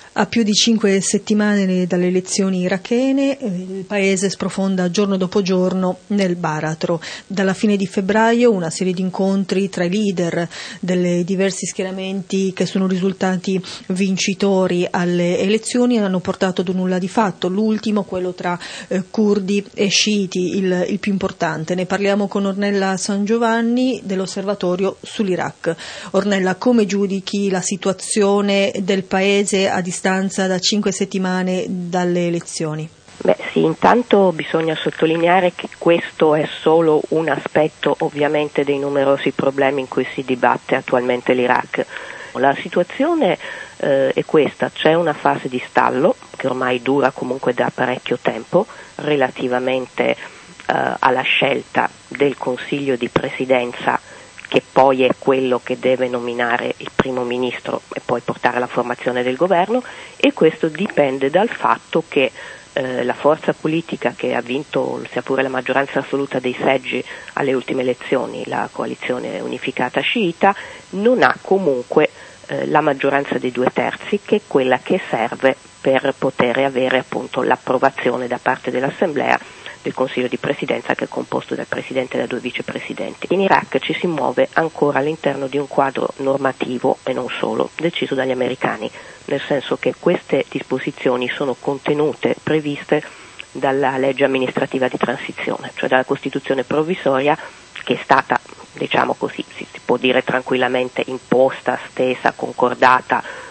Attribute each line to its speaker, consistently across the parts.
Speaker 1: A più di 5 settimane dalle elezioni irachene, il paese sprofonda giorno dopo giorno nel baratro. Dalla fine di febbraio una serie di incontri tra i leader dei diversi schieramenti che sono risultati vincitori alle elezioni hanno portato ad un nulla di fatto. L'ultimo, quello tra curdi e sciiti, il più importante. Ne parliamo con Ornella San Giovanni dell'Osservatorio sull'Iraq. Ornella, come giudichi la situazione del paese a distanza da 5 settimane dalle elezioni?
Speaker 2: Beh sì, intanto bisogna sottolineare che questo è solo un aspetto ovviamente dei numerosi problemi in cui si dibatte attualmente l'Iraq. La situazione è questa: c'è una fase di stallo che ormai dura comunque da parecchio tempo relativamente alla scelta del Consiglio di Presidenza, che poi è quello che deve nominare il primo ministro e poi portare alla formazione del governo, e questo dipende dal fatto che la forza politica che ha vinto sia pure la maggioranza assoluta dei seggi alle ultime elezioni, la coalizione unificata sciita, non ha comunque la maggioranza dei 2/3, che è quella che serve per poter avere appunto l'approvazione da parte dell'Assemblea del Consiglio di Presidenza, che è composto dal Presidente e da 2 vicepresidenti. In Iraq ci si muove ancora all'interno di un quadro normativo, e non solo, deciso dagli americani, nel senso che queste disposizioni sono contenute, previste dalla legge amministrativa di transizione, cioè dalla Costituzione provvisoria, che è stata, diciamo così, si può dire tranquillamente, imposta, stesa, concordata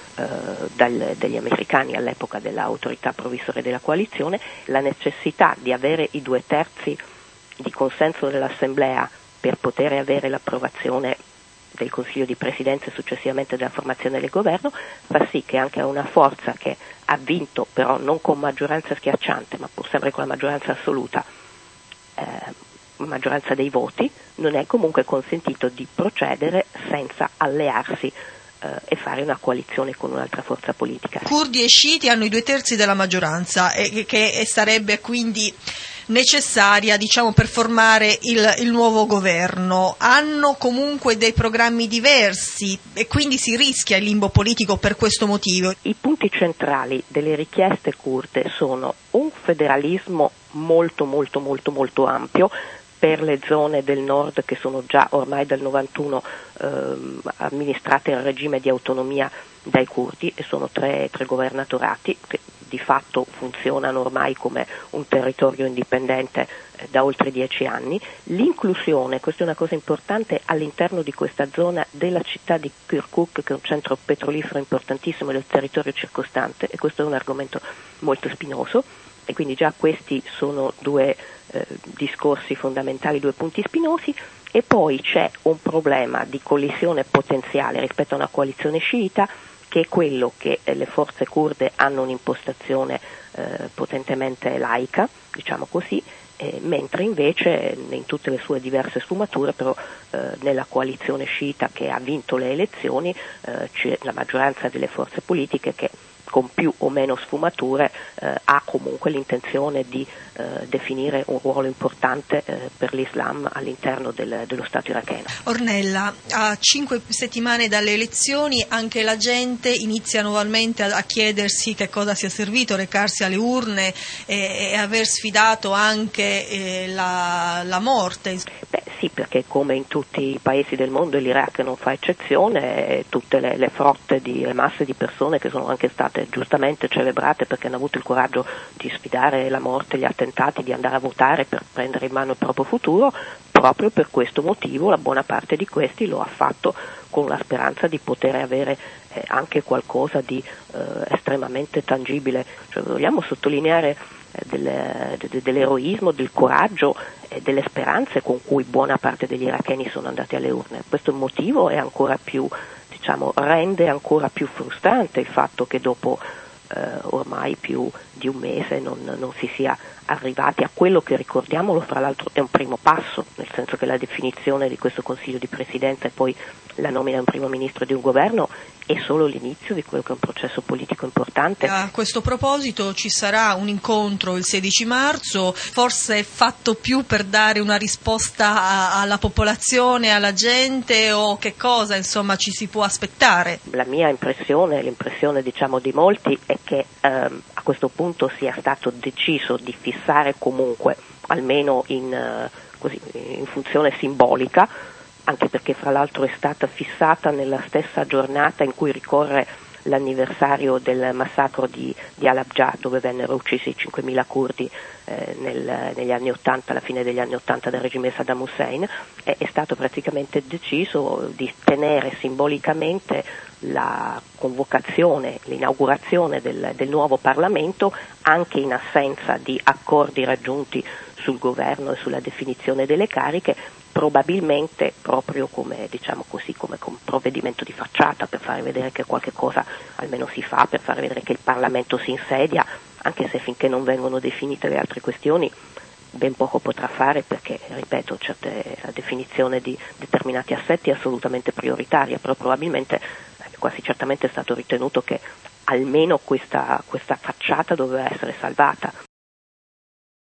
Speaker 2: dagli americani all'epoca dell'autorità provvisoria della coalizione. La necessità di avere i 2/3 di consenso dell'Assemblea per poter avere l'approvazione del Consiglio di Presidenza e successivamente della formazione del governo fa sì che anche a una forza che ha vinto, però non con maggioranza schiacciante, ma pur sempre con la maggioranza assoluta, maggioranza dei voti, non è comunque consentito di procedere senza allearsi e fare una coalizione con un'altra forza politica.
Speaker 1: Curdi e sciiti hanno i 2/3 della maggioranza, che sarebbe quindi necessaria, diciamo, per formare il nuovo governo. Hanno comunque dei programmi diversi e quindi si rischia il limbo politico per questo motivo.
Speaker 2: I punti centrali delle richieste curde sono un federalismo molto molto molto molto ampio per le zone del nord, che sono già ormai dal 91 amministrate in regime di autonomia dai curdi, e sono tre governatorati che di fatto funzionano ormai come un territorio indipendente da oltre 10 anni. L'inclusione, questa è una cosa importante, all'interno di questa zona della città di Kirkuk, che è un centro petrolifero importantissimo del territorio circostante, e questo è un argomento molto spinoso, e quindi già questi sono 2 discorsi fondamentali, 2 punti spinosi. E poi c'è un problema di collisione potenziale rispetto a una coalizione sciita, che è quello che le forze curde hanno un'impostazione potentemente laica, diciamo così, mentre invece in tutte le sue diverse sfumature, però nella coalizione sciita che ha vinto le elezioni c'è la maggioranza delle forze politiche che, con più o meno sfumature, ha comunque l'intenzione di definire un ruolo importante per l'Islam all'interno dello Stato iracheno.
Speaker 1: Ornella, a 5 settimane dalle elezioni anche la gente inizia nuovamente a chiedersi che cosa sia servito recarsi alle urne e aver sfidato anche la morte.
Speaker 2: Beh sì, perché come in tutti i paesi del mondo l'Iraq non fa eccezione, tutte le frotte le masse di persone che sono anche state giustamente celebrate perché hanno avuto il coraggio di sfidare la morte, gli attentati, di andare a votare per prendere in mano il proprio futuro. Proprio per questo motivo la buona parte di questi lo ha fatto con la speranza di poter avere anche qualcosa di estremamente tangibile. Cioè, vogliamo sottolineare dell'eroismo, del coraggio e delle speranze con cui buona parte degli iracheni sono andati alle urne. Questo motivo è ancora più, rende ancora più frustrante il fatto che dopo ormai più di un mese non si sia arrivati a quello che, ricordiamolo, fra l'altro è un primo passo, nel senso che la definizione di questo Consiglio di Presidenza e poi la nomina di un primo ministro e di un governo è solo l'inizio di quello che è un processo politico importante.
Speaker 1: A questo proposito ci sarà un incontro il 16 marzo, forse è fatto più per dare una risposta alla popolazione, alla gente, o che cosa insomma ci si può aspettare?
Speaker 2: La mia impressione, l'impressione diciamo di molti, è che a questo punto sia stato deciso di fissare comunque, almeno in funzione simbolica, anche perché fra l'altro è stata fissata nella stessa giornata in cui ricorre l'anniversario del massacro di Halabja, dove vennero uccisi 5.000 curdi negli anni 80, alla fine degli anni 80 del regime Saddam Hussein. È stato praticamente deciso di tenere simbolicamente la convocazione, l'inaugurazione del nuovo Parlamento, anche in assenza di accordi raggiunti sul governo e sulla definizione delle cariche, probabilmente proprio come un provvedimento di facciata, per fare vedere che qualche cosa almeno si fa, per fare vedere che il Parlamento si insedia, anche se finché non vengono definite le altre questioni ben poco potrà fare, perché, ripeto, la definizione di determinati assetti è assolutamente prioritaria, però probabilmente, quasi certamente è stato ritenuto che almeno questa facciata doveva essere salvata.